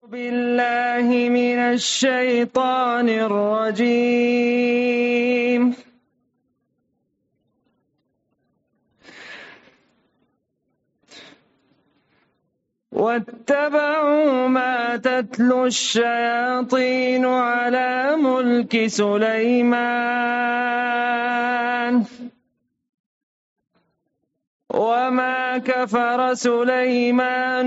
بالله من الشيطان الرجيم. واتبعوا ما تتلو الشياطين على ملك سليمان وما كفر سليمان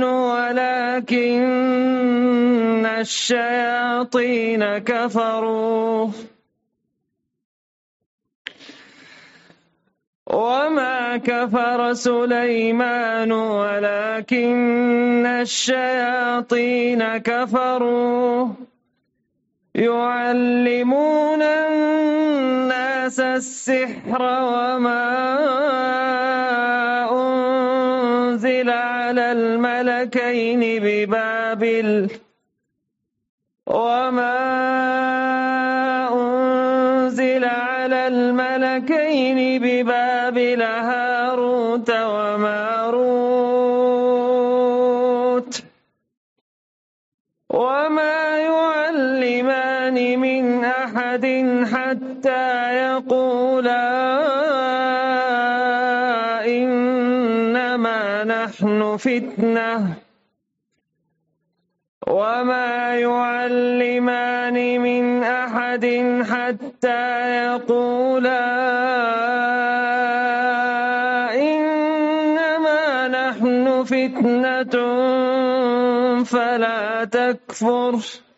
ولكن الشياطين كفروا وما كفر سليمان ولكن الشياطين كفروا يعلمون الناس السحر وما أنزل على الملكين ببابل هاروت وماروت وما يعلمان من أحد حتى يقولا إنما نحن فتنة وما يعلمان من أحد حتى يقولا إنما نحن فتنة فلا تكفر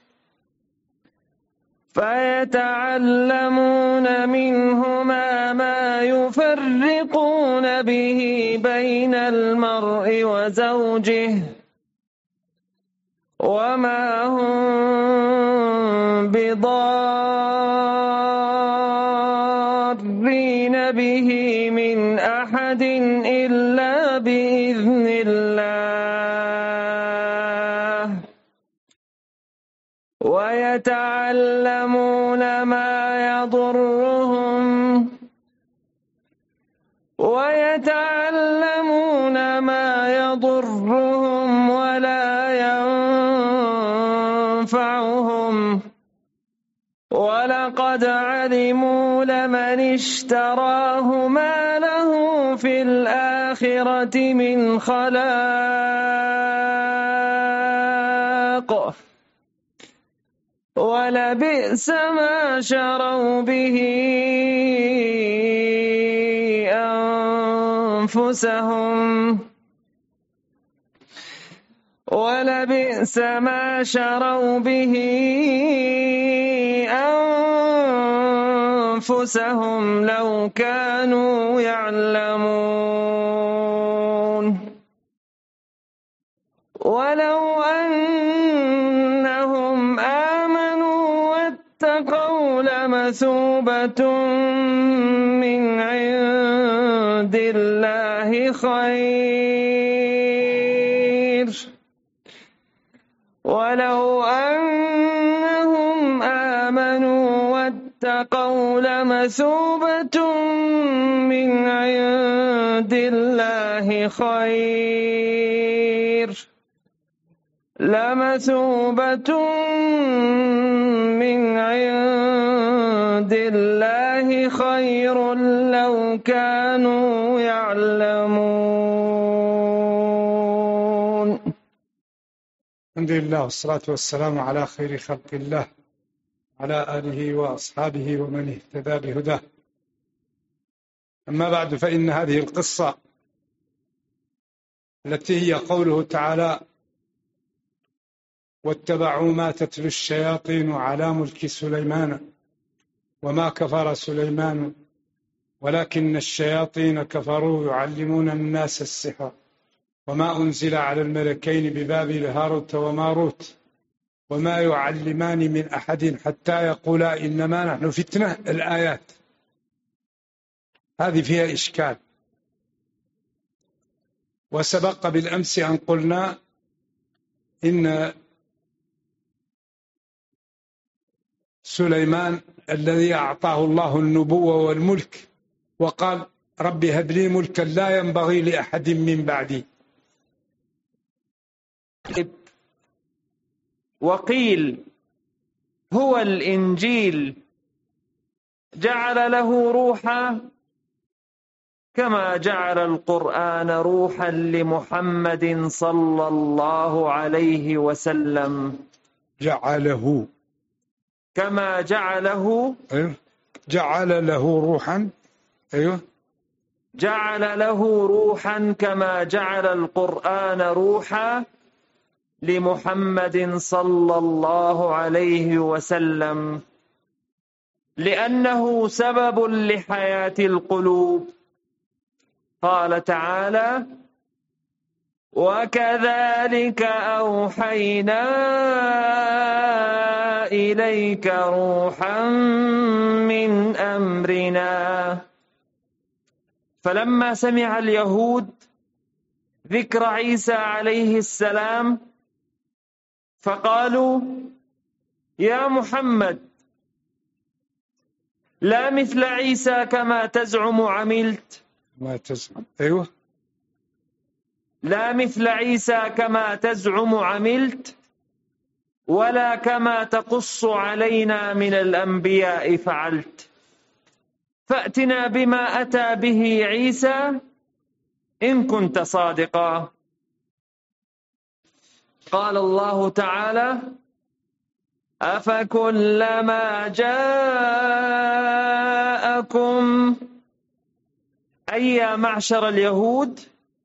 فيتعلمون منهما ما يفرقون به بين المرء وزوجه وما هم بضارين به من أحد إلا بإذن الله ويتعلمون ما يضرهم ولا ينفعهم ولقد علموا لمن اشتراه ما له في الآخرة من خلاق ولبئس ما شروا به أنفسهم لو كانوا يعلمون ولو أنهم آمنوا واتقوا لمثوبة من عند الله خير ولو أنهم آمنوا واتقوا لمثوبة من عند الله خير لو كانوا يعلمون. الحمد لله والصلاة والسلام على خير خلق الله على آله وأصحابه ومن اهتدى بهداه. أما بعد، فإن هذه القصة التي هي قوله تعالى واتبعوا ما تتلو الشياطين على ملك سليمان وما كفر سليمان ولكن الشياطين كفروا يعلمون الناس السحر وما أنزل على الملكين ببابل هاروت وماروت وما يعلمان من أحد حتى يقولا إنما نحن فتنة. الآيات هذه فيها إشكال، وسبق بالأمس أن قلنا إن سليمان الذي أعطاه الله النبوة والملك وقال رب هب لي ملكا لا ينبغي لأحد من بعدي، وقيل هو الإنجيل، جعل له روحا كما جعل القرآن روحا لمحمد صلى الله عليه وسلم. جعله كما جعله، أيوه، جعل له روحا، أيوه، جعل له روحا كما جعل القرآن روحا لمحمد صلى الله عليه وسلم، لأنه سبب لحياة القلوب. قال تعالى: وكذلك أوحينا إليك روحا من أمرنا. فلما سمع اليهود ذكر عيسى عليه السلام فقالوا: يا محمد، لا مثل عيسى كما تزعم عملت. ما تزعم، أيوه، لا مثل عيسى كما تزعم عملت، ولا كما تقص علينا من الأنبياء فعلت. فأتنا بما أتى به عيسى إن كنت صادقا. قال الله تعالى: أفكلما جاءكم، أي يا معشر اليهود،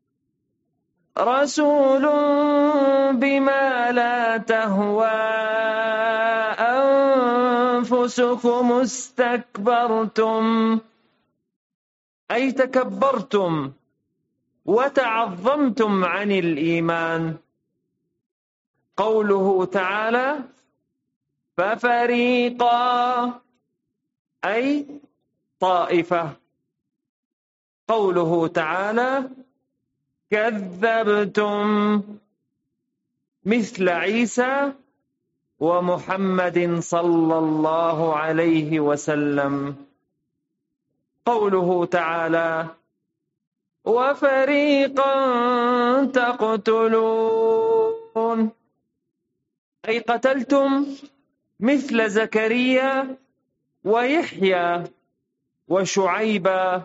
رسول بما لا تهوى أنفسكم استكبرتم، أي تكبرتم وتعظمتم عن الإيمان. قوله تعالى: ففريقا، أي طائفة. قوله تعالى: كذبتم، مثل عيسى ومحمد صلى الله عليه وسلم. قوله تعالى: وفريقا تقتلون، أي قتلتم مثل زكريا ويحيى وشعيب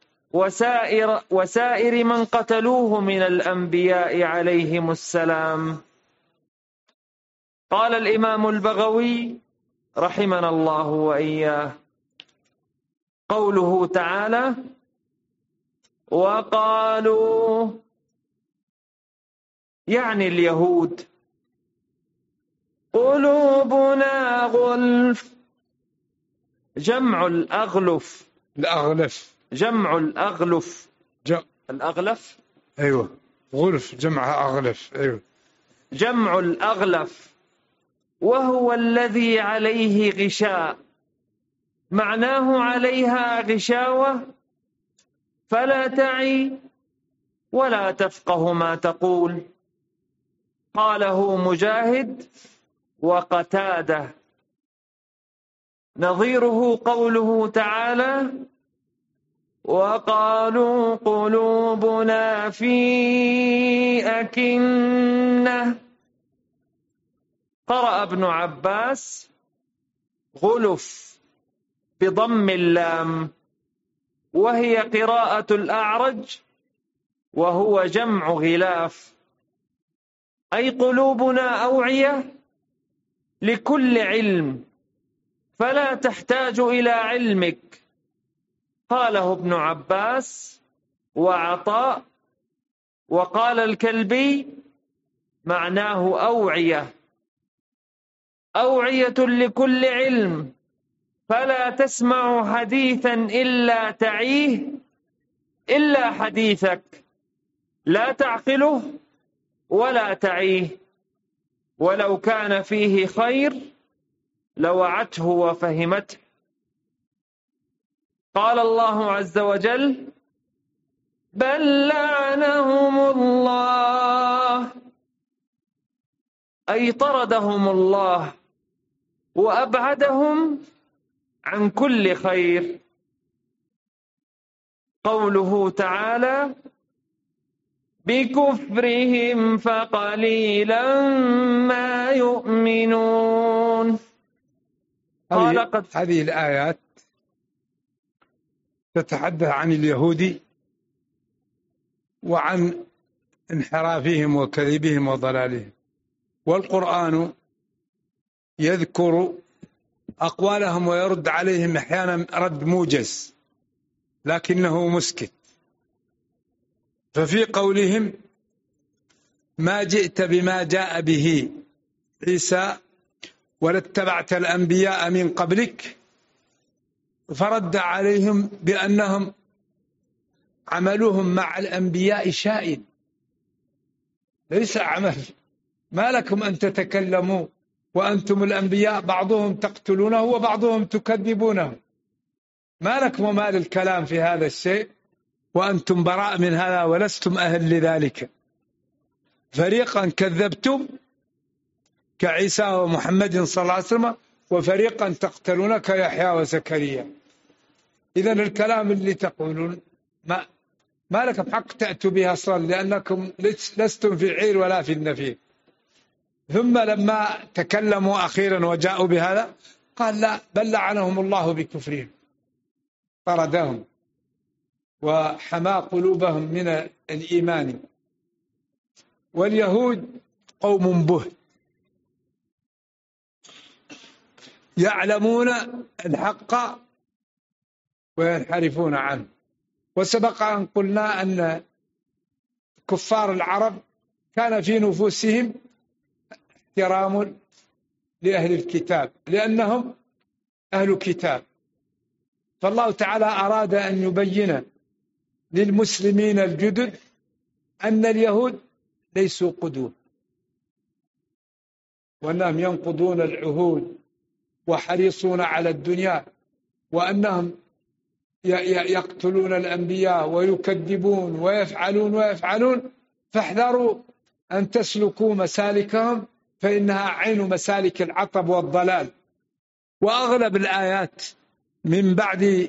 وسائر من قتلوه من الأنبياء عليهم السلام. قال الإمام البغوي رحمنا الله وإياه: قوله تعالى: وقالوا، يعني اليهود، قلوبنا غلف، جمع الأغلف، الأغلف، جمع الأغلف، الأغلف، أيوه، غلف جمعها أغلف، أيوه، جمع الأغلف، وهو الذي عليه غشاء، معناه عليها غشاوة فلا تعي ولا تفقه ما تقول. قاله مجاهد وقتاده. نظيره قوله تعالى: وقالوا قلوبنا في أكنة. قرأ ابن عباس غلف بضم اللام، وهي قراءة الأعرج، وهو جمع غلاف، أي قلوبنا أوعية لكل علم فلا تحتاج إلى علمك. قاله ابن عباس وعطاء. وقال الكلبي معناه أوعية، أوعية لكل علم فلا تسمع حديثا إلا تعيه، إلا حديثك لا تعقله ولا تعيه، ولو كان فيه خير لوعته وفهمته. قال الله عز وجل: بل لعنهم الله، أي طردهم الله وأبعدهم عن كل خير. قوله تعالى: بكفرهم فقليلا ما يؤمنون. هذه الآيات تتحدث عن اليهود وعن انحرافهم وكذبهم وضلالهم، والقرآن يذكر أقوالهم ويرد عليهم أحيانا رد موجز لكنه مسكت. ففي قولهم ما جئت بما جاء به عيسى ولاتبعت الأنبياء من قبلك، فرد عليهم بأنهم عملهم مع الأنبياء شائن ليس عمل. ما لكم أن تتكلموا وأنتم الأنبياء بعضهم تقتلونه وبعضهم تكذبونه؟ ما لكم وما للكلام في هذا الشيء وأنتم براء من هذا ولستم أهل لذلك. فريقا كذبتم كعيسى ومحمد صلى الله عليه وسلم، وفريقا تقتلون كيحيى وزكريا. إذن الكلام اللي تقولون ما لكم حق تأتوا به أصلا، لأنكم لستم في العير ولا في النفير. ثم لما تكلموا أخيرا وجاءوا بهذا قال لا، بل لعنهم الله بكفرهم، طردهم وحمى قلوبهم من الإيمان. واليهود قوم بهت يعلمون الحق وينحرفون عنه. وسبق أن قلنا أن كفار العرب كان في نفوسهم احترام لأهل الكتاب لأنهم أهل كتاب، فالله تعالى أراد أن يبين للمسلمين الجدد أن اليهود ليسوا قدوة، وأنهم ينقضون العهود وحريصون على الدنيا، وأنهم يقتلون الأنبياء ويكذبون ويفعلون. فاحذروا أن تسلكوا مسالكهم فإنها عين مسالك العطب والضلال. وأغلب الآيات من بعد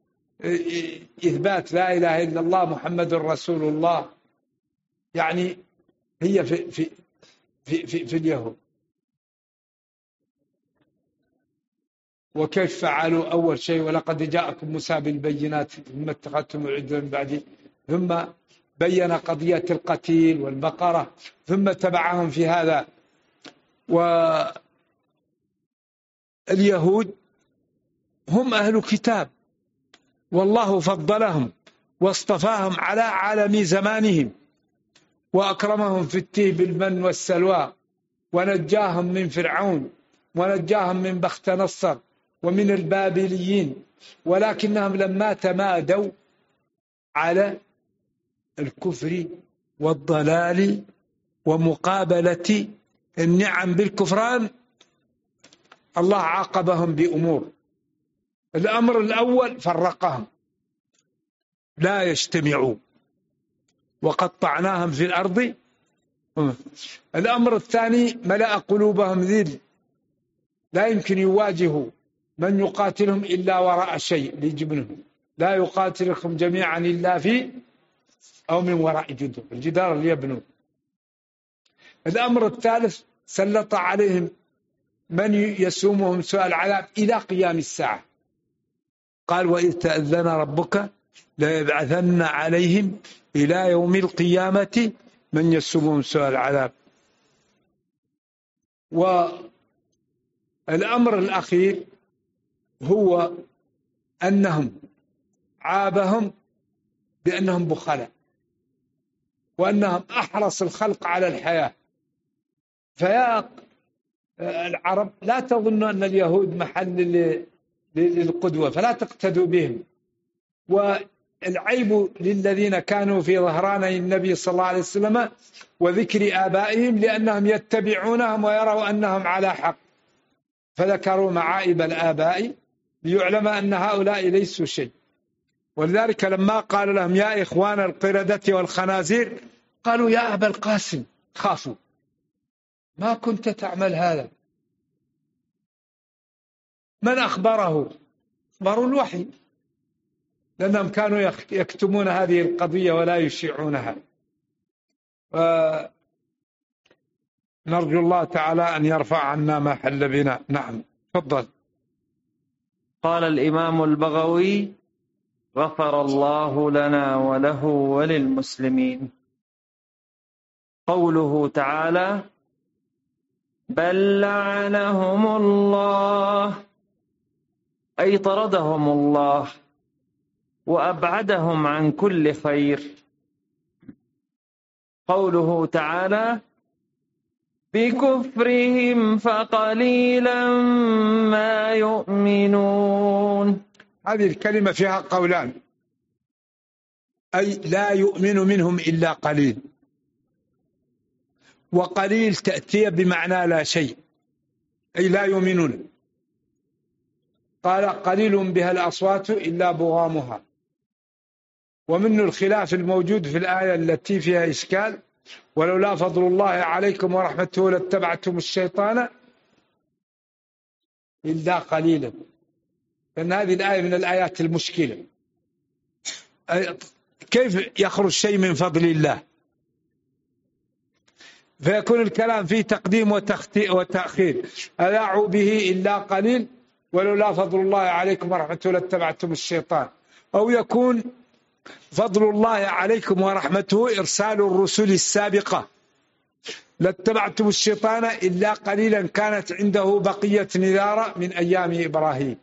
إثبات لا إله إلا الله محمد رسول الله يعني هي في اليهود. وكيف فعلوا؟ أول شيء ولقد جاءكم موسى بالبينات ثم اتخذتم العجل من بعده، ثم بين قضية القتيل والبقرة، ثم تبعهم في هذا. واليهود هم أهل كتاب، والله فضلهم واصطفاهم على عالم زمانهم وأكرمهم في التيه بالمن والسلوى، ونجاهم من فرعون ونجاهم من بخت نصر ومن البابليين. ولكنهم لما تمادوا على الكفر والضلال ومقابلة النعم بالكفران الله عاقبهم بأمور. الأمر الأول فرقهم لا يجتمعوا وقطعناهم في الأرض. الأمر الثاني ملأ قلوبهم ذل، لا يمكن يواجهوا من يقاتلهم إلا وراء شيء لجبنهم، لا يقاتلكم جميعا إلا في أو من وراء جدر، الجدار اللي يبنون. الأمر الثالث سلط عليهم من يسومهم سوء العذاب إلى قيام الساعة. قال وإذ تأذن ربك ليبعثن عليهم إلى يوم القيامة من يسومهم سوء العذاب. والأمر الأخير هو أنهم عابهم بأنهم بخلاء وأنهم أحرص الخلق على الحياة. فيا العرب لا تظن أن اليهود محل للقدوة فلا تقتدوا بهم. والعيب للذين كانوا في ظهراني النبي صلى الله عليه وسلم وذكر آبائهم لأنهم يتبعونهم ويروا أنهم على حق، فذكروا معائب الآباء ليعلم أن هؤلاء ليسوا شيء. ولذلك لما قال لهم يا إخوان القردة والخنازير قالوا يا أبا القاسم خافوا، ما كنت تعمل هذا. من أخبره؟ أخبروا الوحي، لأنهم كانوا يكتمون هذه القضية ولا يشيعونها. نرجو الله تعالى أن يرفع عنا ما حل بنا. نعم تفضل. قال الإمام البغوي: غفر الله لنا وله وللمسلمين. قوله تعالى: بل لعنهم الله، أي طردهم الله وأبعدهم عن كل خير. قوله تعالى: بكفرهم فقليلا ما يؤمنون. هذه الكلمة فيها قولان، أي لا يؤمن منهم إلا قليل، وقليل تأتي بمعنى لا شيء، أي لا يؤمنون. قال قليل بها الأصوات إلا بغامها. ومن الخلاف الموجود في الآية التي فيها إشكال: ولولا فضل الله عليكم ورحمته لاتبعتم الشيطان إلا قليلا. لأن هذه الآية من الآيات المشكلة. كيف يخرج شيء من فضل الله؟ فيكون الكلام فيه تقديم وتأخير. أذاعوا به إلا قليل ولولا فضل الله عليكم ورحمته لاتبعتم الشيطان. أو يكون فضل الله عليكم ورحمته إرسال الرسل السابقة لاتبعتم الشيطان إلا قليلا كانت عنده بقية نذارة من أيام إبراهيم.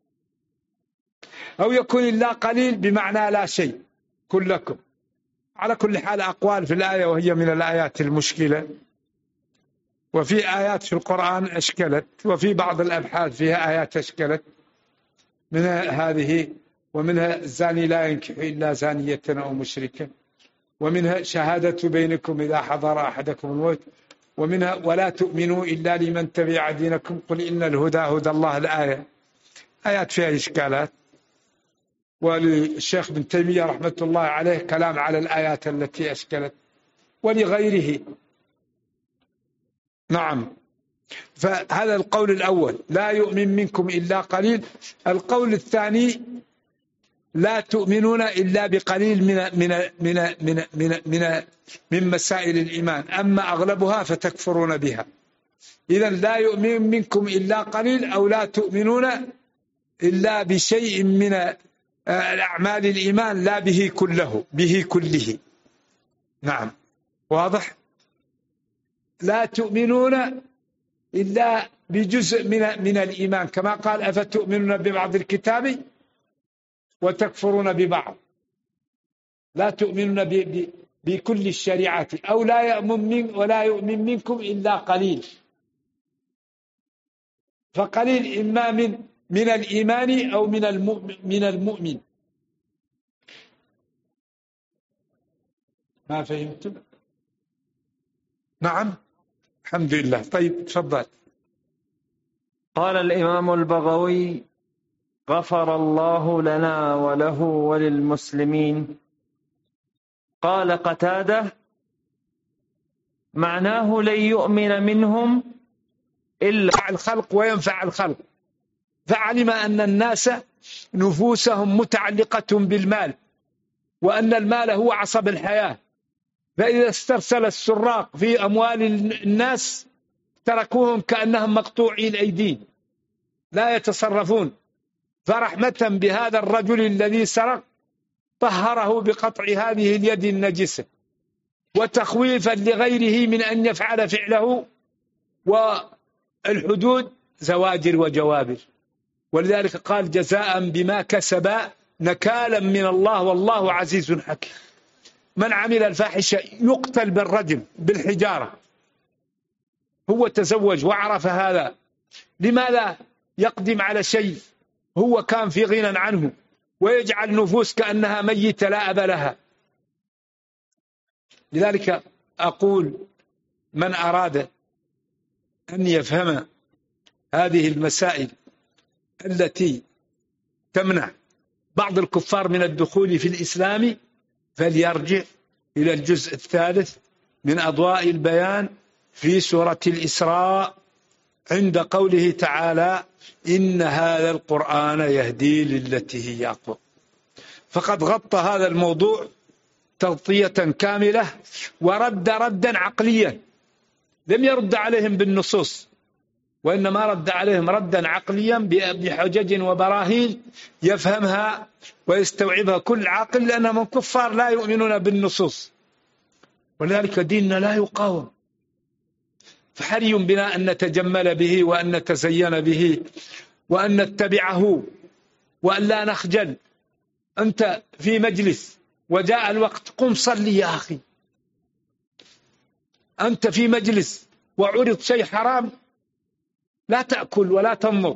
أو يكون إلا قليل بمعنى لا شيء كلكم. على كل حال أقوال في الآية، وهي من الآيات المشكلة، وفي آيات في القرآن أشكلت، وفي بعض الأبحاث فيها آيات أشكلت، منها هذه، ومنها الزاني لا ينكح إلا زانية أو مشركة، ومنها شهادة بينكم إذا حضر أحدكم الموت، ومنها ولا تؤمنوا إلا لمن تبع دينكم قل إن الهدى هدى الله. الآية آيات فيها إشكالات، وللشيخ ابن تيمية رحمة الله عليه كلام على الآيات التي أشكلت، ولغيره. نعم. فهذا القول الأول، لا يؤمن منكم إلا قليل. القول الثاني: لا تؤمنون إلا بقليل من مسائل الإيمان، أما أغلبها فتكفرون بها. إذن لا يؤمن منكم إلا قليل، أو لا تؤمنون إلا بشيء من الأعمال الإيمان، لا به كله. نعم واضح. لا تؤمنون إلا بجزء من الإيمان، كما قال أفتؤمنون ببعض الكتاب وتكفرون ببعض. لا تؤمنون بكل الشريعة، أو ولا يؤمن منكم إلا قليل. فقليل إما من الإيمان أو من المؤمن. ما فهمتم؟ نعم الحمد لله. طيب تفضل. قال الإمام البغوي: غفر الله لنا وله وللمسلمين. قال قتادة: معناه لن يؤمن منهم إلا الخلق وينفع الخلق. فعلم أن الناس نفوسهم متعلقة بالمال، وأن المال هو عصب الحياة، فإذا استرسل السراق في أموال الناس تركوهم كأنهم مقطوعي الأيدين لا يتصرفون. فرحمة بهذا الرجل الذي سرق طهره بقطع هذه اليد النجسة، وتخويفا لغيره من أن يفعل فعله. والحدود زواجر وجوابر، ولذلك قال: جزاء بما كسب نكالا من الله والله عزيز حكيم. من عمل الفاحشة يقتل بالرجم بالحجارة. هو تزوج وعرف هذا، لماذا يقدم على شيء هو كان في غنى عنه ويجعل نفوس كأنها ميتة لا أب لها؟ لذلك أقول: من أراد أن يفهم هذه المسائل التي تمنع بعض الكفار من الدخول في الإسلام فليرجع إلى الجزء الثالث من أضواء البيان في سورة الإسراء عند قوله تعالى: إن هذا القرآن يهدي للتي هي أقوم. فقد غطى هذا الموضوع تغطية كاملة، ورد ردا عقليا، لم يرد عليهم بالنصوص، وإنما رد عليهم ردا عقليا بحجج وبراهين يفهمها ويستوعبها كل عاقل، لأنهم كفار لا يؤمنون بالنصوص، ولذلك ديننا لا يقاوم. فحري بنا أن نتجمل به وأن نتزين به وأن نتبعه وأن لا نخجل. أنت في مجلس وجاء الوقت، قم صلي يا أخي. أنت في مجلس وعرض شيء حرام، لا تأكل ولا تنظر.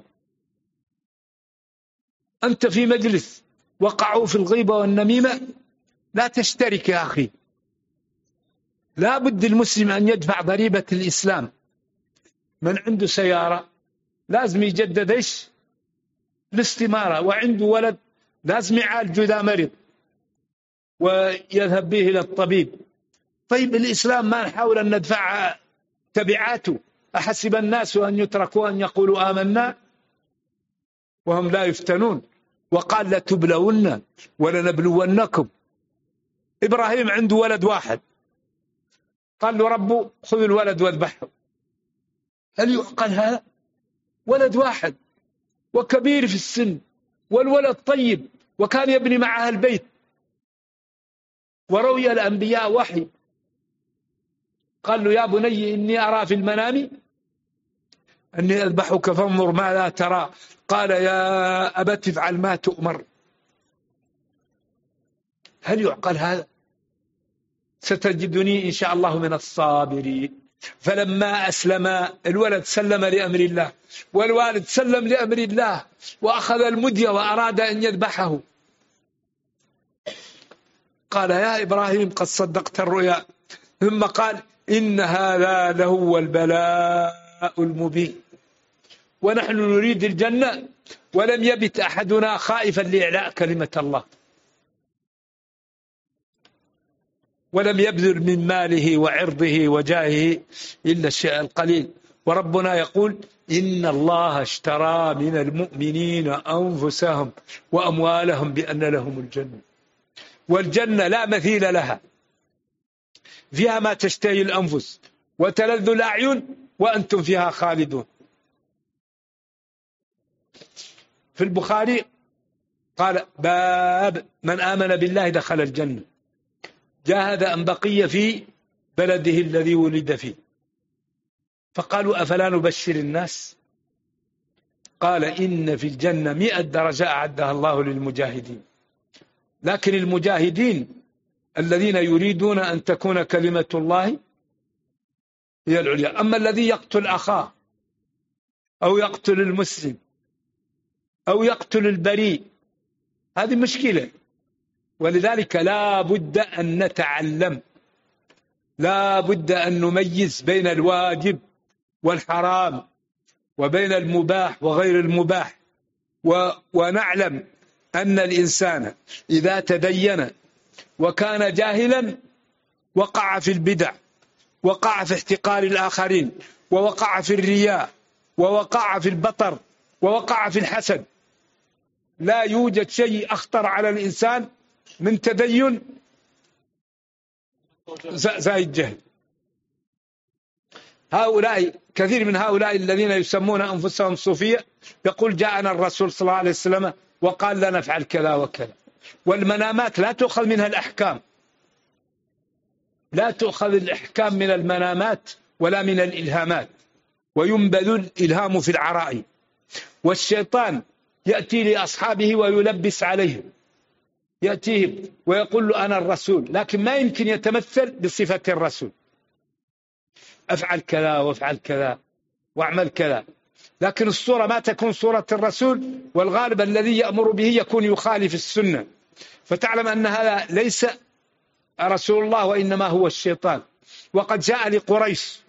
أنت في مجلس وقعوا في الغيبة والنميمة، لا تشترك يا أخي. لا بد المسلم أن يدفع ضريبة الإسلام. من عنده سيارة لازم يجدد إيش؟ الاستمارة، وعنده ولد لازم يعالجه إذا مرض ويذهب به إلى الطبيب. طيب الإسلام ما نحاول أن ندفع تبعاته؟ أحسب الناس أن يتركوا أن يقولوا آمنا وهم لا يفتنون، وقال لتبلون ولنبلونكم. إبراهيم عنده ولد واحد، قال له ربه خذ الولد واذبحه. هل يعقل هذا؟ ولد واحد وكبير في السن، والولد طيب وكان يبني معها البيت، وروي الأنبياء وحي. قال له يا بني إني أرى في المنام أني أذبحك فانظر ماذا ترى. قال يا أبت افعل ما تؤمر. هل يعقل هذا؟ ستجدني إن شاء الله من الصابرين. فلما أسلم الولد سلم لأمر الله، والوالد سلم لأمر الله، وأخذ المدية وأراد أن يذبحه. قال يا إبراهيم قد صدقت الرؤيا. ثم قال إن هذا لهو البلاء المبين، ونحن نريد الجنة، ولم يبت أحدنا خائفا لإعلاء كلمة الله، ولم يبذل من ماله وعرضه وجاهه إلا الشيء القليل. وربنا يقول إن الله اشترى من المؤمنين أنفسهم وأموالهم بأن لهم الجنة. والجنة لا مثيل لها، فيها ما تشتهي الأنفس وتلذ الأعين وأنتم فيها خالدون. في البخاري قال باب من آمن بالله دخل الجنة، جاهد أن بقي في بلده الذي ولد فيه. فقالوا أفلا نبشر الناس؟ قال إن في الجنة 100 درجة أعدها الله للمجاهدين، لكن المجاهدين الذين يريدون أن تكون كلمة الله هي العليا. أما الذي يقتل أخاه أو يقتل المسلم أو يقتل البريء هذه مشكلة. ولذلك لا بد أن نتعلم، لا بد أن نميز بين الواجب والحرام وبين المباح وغير المباح، ونعلم أن الإنسان إذا تدين وكان جاهلا وقع في البدع، وقع في احتقار الآخرين، ووقع في الرياء، ووقع في البطر، ووقع في الحسد. لا يوجد شيء أخطر على الإنسان من تدين زي الجهل. هؤلاء كثير من هؤلاء الذين يسمون أنفسهم صوفية يقول جاءنا الرسول صلى الله عليه وسلم وقال لا نفعل كذا وكذا. والمنامات لا تؤخذ منها الأحكام، لا تؤخذ الأحكام من المنامات ولا من الإلهامات، وينبذ الإلهام في العرائي. والشيطان يأتي لأصحابه ويلبس عليهم، يأتيهم ويقول له أنا الرسول، لكن ما يمكن يتمثل بصفة الرسول. أفعل كذا وافعل كذا واعمل كذا، لكن الصورة ما تكون صورة الرسول، والغالب الذي يأمر به يكون يخالف السنة. فتعلم أن هذا ليس رسول الله وإنما هو الشيطان. وقد جاء لقريش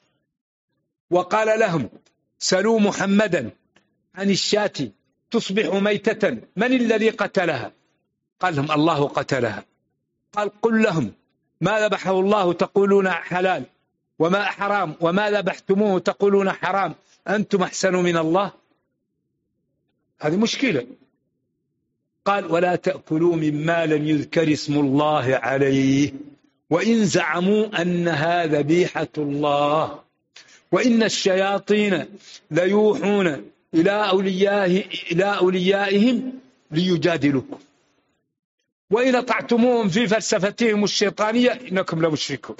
وقال لهم سلوا محمدا عن الشاة تصبح ميتة من الذي قتلها؟ قال لهم الله قتلها. قال قل لهم ما ذبحه الله تقولون حلال، وما حرام، وما ذبحتموه تقولون حرام، أنتم أحسن من الله. هذه مشكلة. قال ولا تأكلوا مما لم يذكر اسم الله عليه وإن زعموا أنها ذبيحة الله وإن الشياطين ليوحون إلى أوليائهم ليجادلوكم وإن أطعتموهم في فلسفتهم الشيطانية إنكم لمشركون.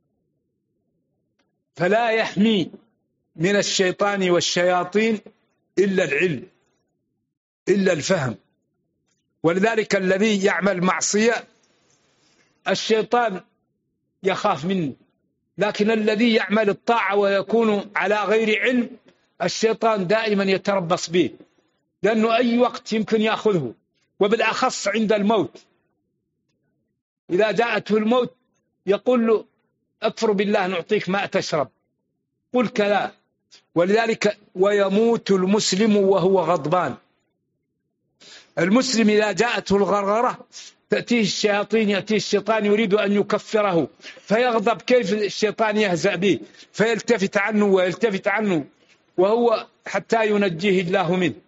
فلا يحمي من الشيطان والشياطين إلا العلم، إلا الفهم. ولذلك الذي يعمل معصية الشيطان يخاف منه، لكن الذي يعمل الطاعة ويكون على غير علم الشيطان دائما يتربص به، لأنه أي وقت يمكن يأخذه، وبالأخص عند الموت. إذا جاءته الموت يقول له أكفر بالله نعطيك ماء تشرب، قل كلا. ولذلك ويموت المسلم وهو غضبان. المسلم إذا جاءته الغرغرة تأتيه الشياطين، يأتيه الشيطان يريد أن يكفره فيغضب، كيف الشيطان يهزأ به فيلتفت عنه ويلتفت عنه وهو حتى ينجيه الله منه.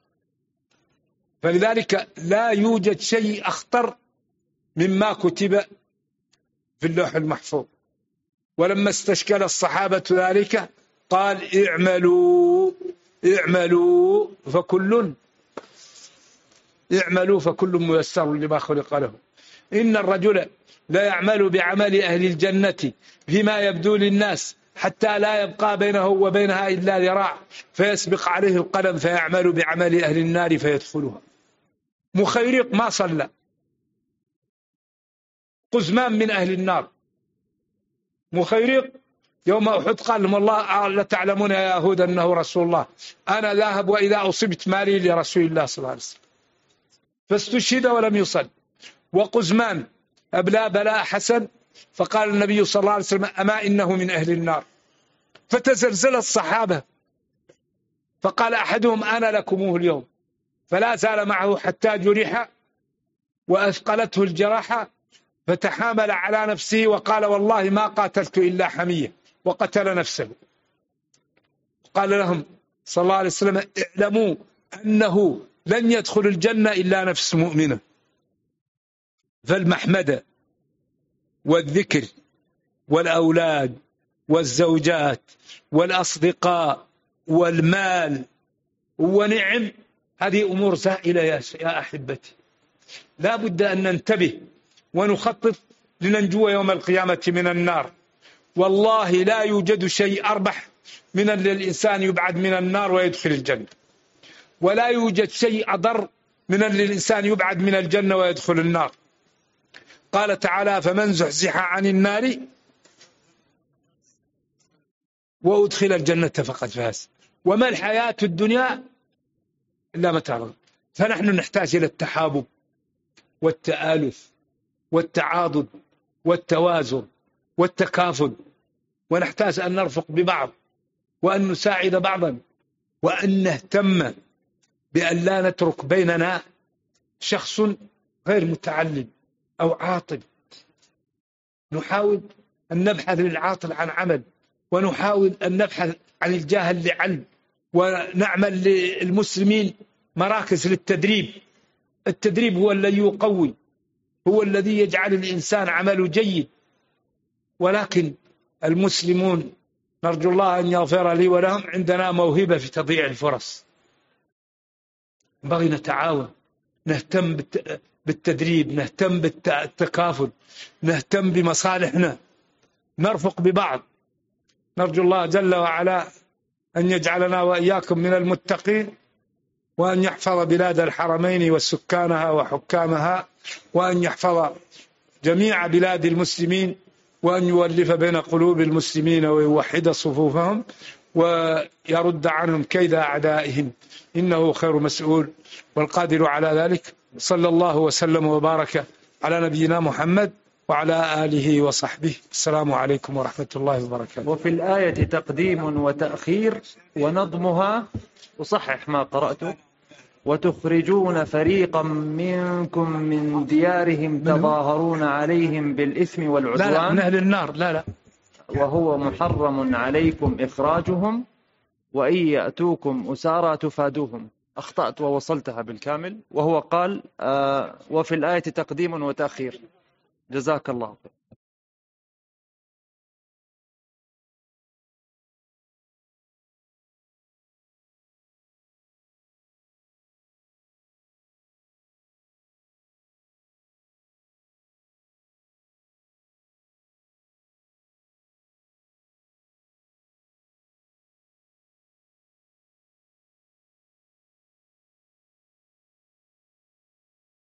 فلذلك لا يوجد شيء أخطر مما كتب في اللوح المحفوظ. ولما استشكل الصحابة ذلك قال اعملوا فكل ميسر لما خلق له. إن الرجل لا يعمل بعمل أهل الجنة فيما يبدو للناس حتى لا يبقى بينه وبينها إلا ذراع فيسبق عليه القلم فيعمل بعمل أهل النار فيدخلها. مخيرق ما صلى، قزمان من أهل النار. مخيرق يوم أحد قال لهم الله لا تعلمون يا يهود أنه رسول الله، أنا ذاهب وإذا أصبت مالي لرسول الله صلى الله عليه وسلم، فاستشهد ولم يصل. وقزمان أبلى بلاء حسن فقال النبي صلى الله عليه وسلم أما إنه من أهل النار، فتزلزل الصحابة فقال أحدهم أنا لكموه اليوم، فلا زال معه حتى جرح وأثقلته الجراحة فتحامل على نفسه وقال والله ما قاتلت إلا حمية، وقتل نفسه. قال لهم صلى الله عليه وسلم اعلموا أنه لن يدخل الجنة إلا نفس مؤمنة. فالمحمدة والذكر والأولاد والزوجات والأصدقاء والمال ونعم هذه أمور زائلة يا أحبتي، لا بد أن ننتبه ونخطط لننجو يوم القيامة من النار. والله لا يوجد شيء أربح من أن الإنسان يبعد من النار ويدخل الجنة، ولا يوجد شيء أضر من أن الإنسان يبعد من الجنة ويدخل النار. قال تعالى فمن زحزح عن النار وأدخل الجنة فقد فاز وما الحياة الدنيا إلا متاع. فنحن نحتاج إلى التحابب والتآلف والتعاضد والتوازن والتكافل، ونحتاج أن نرفق ببعض وأن نساعد بعضا، وأن نهتم بأن لا نترك بيننا شخص غير متعلم أو عاطل. نحاول أن نبحث للعاطل عن عمل، ونحاول أن نبحث عن الجاهل لعلم، ونعمل للمسلمين مراكز للتدريب. التدريب هو الذي يقوي، هو الذي يجعل الإنسان عمله جيد. ولكن المسلمون نرجو الله أن يغفر لي ولهم عندنا موهبة في تضييع الفرص. ينبغي نتعاون، نهتم بالتدريب، نهتم بالتكافل، نهتم بمصالحنا، نرفق ببعض. نرجو الله جل وعلا أن يجعلنا وإياكم من المتقين، وأن يحفظ بلاد الحرمين وسكانها وحكامها، وأن يحفظ جميع بلاد المسلمين، وأن يولف بين قلوب المسلمين ويوحد صفوفهم، ويرد عنهم كيد أعدائهم، إنه خير مسؤول والقادر على ذلك. صلى الله وسلم وبارك على نبينا محمد وعلى آله وصحبه. السلام عليكم ورحمة الله وبركاته. وفي الآية تقديم وتأخير ونظمها، وصحح ما قرأته: وتخرجون فريقا منكم من ديارهم تظاهرون عليهم بالإثم والعدوان. لا من أهل النار. لا وهو محرم عليكم إخراجهم وإن يأتوكم أسارى تفادوهم أخطأت ووصلتها بالكامل، وهو قال وفي الآية تقديم وتأخير. جزاك الله خير.